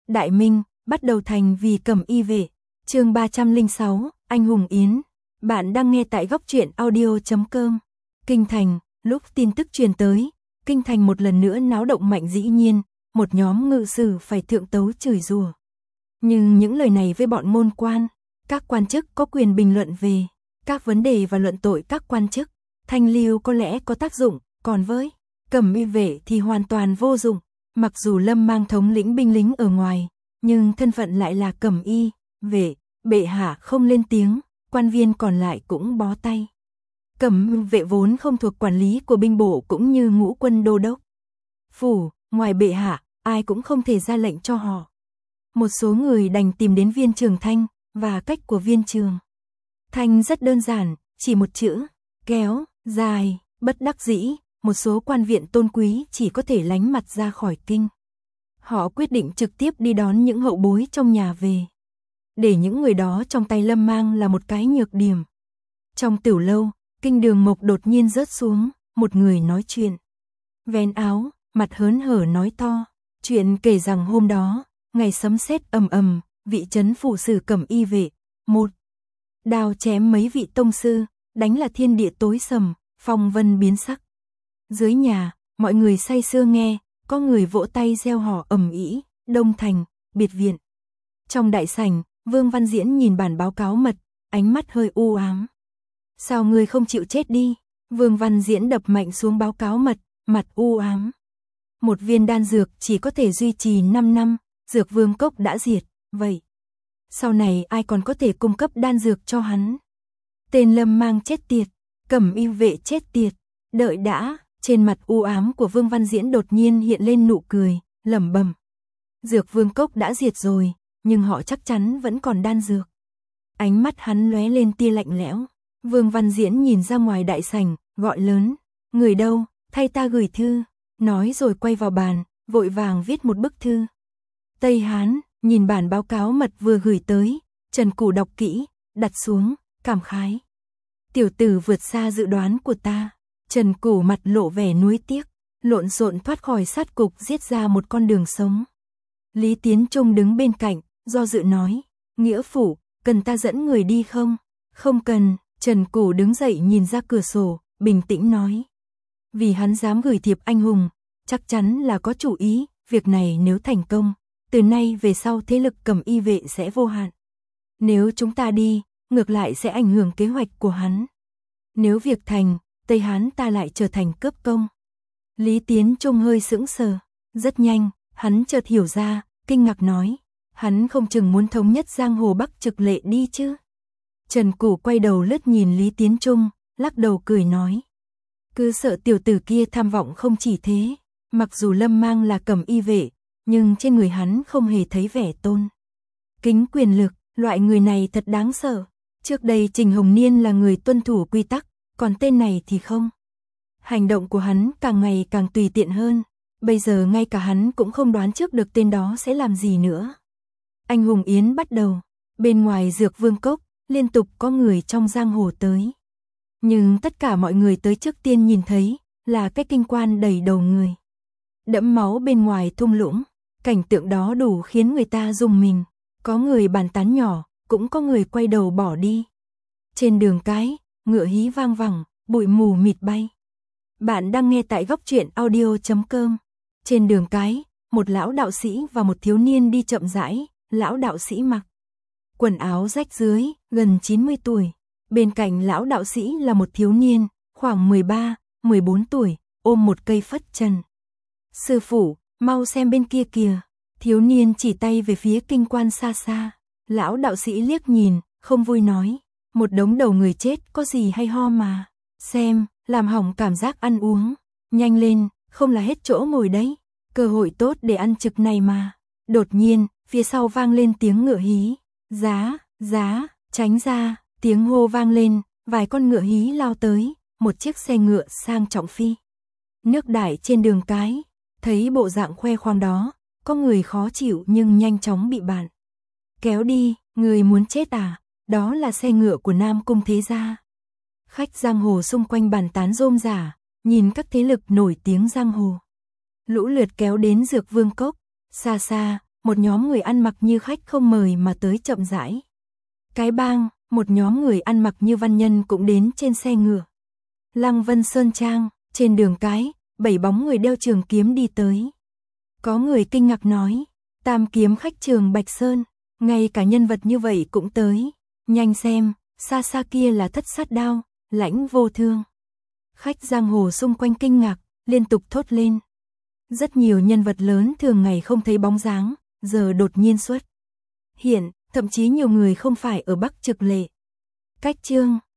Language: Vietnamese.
Đại Minh, bắt đầu thành vì Cẩm Y vệ. Chương 306, Anh hùng yến. Bạn đang nghe tại góc truyện audio.com. Kinh thành, lúc tin tức truyền tới, kinh thành một lần nữa náo động mạnh dĩ nhiên, một nhóm ngự sử phải thượng tấu chửi rủa. Nhưng những lời này với bọn môn quan, các quan chức có quyền bình luận về các vấn đề và luận tội các quan chức, thanh lưu có lẽ có tác dụng, còn với Cẩm Y vệ thì hoàn toàn vô dụng. Mặc dù Lâm Mang thống lĩnh binh lính ở ngoài, nhưng thân phận lại là Cẩm Y vệ, bệ hạ không lên tiếng, quan viên còn lại cũng bó tay. Cẩm Y vệ vốn không thuộc quản lý của binh bộ cũng như ngũ quân đô đốc phủ, ngoài bệ hạ, ai cũng không thể ra lệnh cho họ. Một số người đành tìm đến Viên Trường Thanh, và cách của Viên Trường Thanh rất đơn giản, chỉ một chữ, kéo, dài. Bất đắc dĩ, một số quan viện tôn quý chỉ có thể lánh mặt ra khỏi kinh. Họ quyết định trực tiếp đi đón những hậu bối trong nhà về. Để những người đó trong tay Lâm Mang là một cái nhược điểm. Trong tiểu lâu, Kinh Đường Mộc đột nhiên rớt xuống, một người nói chuyện. Vén áo, mặt hớn hở nói to. Chuyện kể rằng hôm đó, ngày sấm sét ầm ầm, vị trấn phủ sử Cẩm Y vệ, một đao chém mấy vị tông sư, đánh là thiên địa tối sầm, phong vân biến sắc. Dưới nhà, mọi người say sưa nghe, có người vỗ tay reo hò ầm ĩ, Đông Thành, biệt viện. Trong đại sảnh, Vương Văn Diễn nhìn bản báo cáo mật, ánh mắt hơi u ám. Sao ngươi không chịu chết đi? Vương Văn Diễn đập mạnh xuống báo cáo mật, mặt u ám. Một viên đan dược chỉ có thể duy trì 5 năm, dược vương cốc đã diệt, vậy sau này ai còn có thể cung cấp đan dược cho hắn? Tên Lâm Mang chết tiệt, Cẩm Y vệ chết tiệt. Đợi đã, trên mặt u ám của Vương Văn Diễn đột nhiên hiện lên nụ cười, lẩm bẩm. Dược vương cốc đã diệt rồi, nhưng họ chắc chắn vẫn còn đan dược. Ánh mắt hắn lóe lên tia lạnh lẽo. Vương Văn Diễn nhìn ra ngoài đại sảnh, gọi lớn. Người đâu, thay ta gửi thư. Nói rồi quay vào bàn, vội vàng viết một bức thư. Tây Hán, nhìn bản báo cáo mật vừa gửi tới, Trần Củ đọc kỹ, đặt xuống, cảm khái. Tiểu tử vượt xa dự đoán của ta. Trần Củ mặt lộ vẻ nuối tiếc, lộn xộn thoát khỏi sát cục giết ra một con đường sống. Lý Tiến Trung đứng bên cạnh, do dự nói, nghĩa phụ, cần ta dẫn người đi không? Không cần, Trần Củ đứng dậy nhìn ra cửa sổ, bình tĩnh nói. Vì hắn dám gửi thiệp anh hùng, chắc chắn là có chủ ý, việc này nếu thành công, từ nay về sau thế lực Cẩm Y vệ sẽ vô hạn. Nếu chúng ta đi, ngược lại sẽ ảnh hưởng kế hoạch của hắn. Nếu việc thành, Tây Hán ta lại trở thành cướp công. Lý Tiến Trung hơi sững sờ, rất nhanh, hắn chợt hiểu ra, kinh ngạc nói, hắn không chừng muốn thống nhất giang hồ Bắc Trực Lệ đi chứ. Trần Củ quay đầu lướt nhìn Lý Tiến Trung, lắc đầu cười nói, cứ sợ tiểu tử kia tham vọng không chỉ thế, mặc dù Lâm Mang là Cẩm Y vệ, nhưng trên người hắn không hề thấy vẻ tôn kính quyền lực, loại người này thật đáng sợ. Trước đây Trình Hồng Niên là người tuân thủ quy tắc, còn tên này thì không. Hành động của hắn càng ngày càng tùy tiện hơn, bây giờ ngay cả hắn cũng không đoán trước được tên đó sẽ làm gì nữa. Anh hùng yến bắt đầu, bên ngoài dược vương cốc, liên tục có người trong giang hồ tới. Nhưng tất cả mọi người tới trước tiên nhìn thấy, là cái kinh quan đầy đầu người. Đẫm máu bên ngoài thung lũng, cảnh tượng đó đủ khiến người ta rùng mình. Có người bàn tán nhỏ, cũng có người quay đầu bỏ đi. Trên đường cái, ngựa hí vang vẳng, bụi mù mịt bay. Bạn đang nghe tại góc truyện audio.com. Trên đường cái, một lão đạo sĩ và một thiếu niên đi chậm rãi, lão đạo sĩ mặc quần áo rách rưới, gần 90 tuổi. Bên cạnh lão đạo sĩ là một thiếu niên, khoảng 13, 14 tuổi, ôm một cây phất trần. Sư phụ, mau xem bên kia kìa. Thiếu niên chỉ tay về phía kinh quan xa xa. Lão đạo sĩ liếc nhìn, không vui nói, một đống đầu người chết có gì hay ho mà. Xem, làm hỏng cảm giác ăn uống. Nhanh lên, không là hết chỗ ngồi đấy. Cơ hội tốt để ăn trực này mà. Đột nhiên, phía sau vang lên tiếng ngựa hí. Giá, tránh ra, tiếng hô vang lên, vài con ngựa hí lao tới, một chiếc xe ngựa sang trọng phi. Nước đãi trên đường cái, thấy bộ dạng khoe khoang đó, có người khó chịu nhưng nhanh chóng bị bạn kéo đi. Người muốn chết à? Đó là xe ngựa của Nam Cung thế gia. Khách giang hồ xung quanh bàn tán rôm rả, nhìn các thế lực nổi tiếng giang hồ lũ lượt kéo đến dược vương cốc. Xa xa, một nhóm người ăn mặc như khách không mời mà tới chậm rãi. Cái Bang, một nhóm người ăn mặc như văn nhân cũng đến trên xe ngựa. Lăng Vân Sơn Trang, trên đường cái, 7 bóng người đeo trường kiếm đi tới. Có người kinh ngạc nói, Tam kiếm khách Trường Bạch Sơn, ngay cả nhân vật như vậy cũng tới. Nhanh xem, xa xa kia là Thất Sát Đao, Lãnh Vô Thương. Khách giang hồ xung quanh kinh ngạc, liên tục thốt lên. Rất nhiều nhân vật lớn thường ngày không thấy bóng dáng, giờ đột nhiên xuất hiện, thậm chí nhiều người không phải ở Bắc Trực Lệ. Cách chương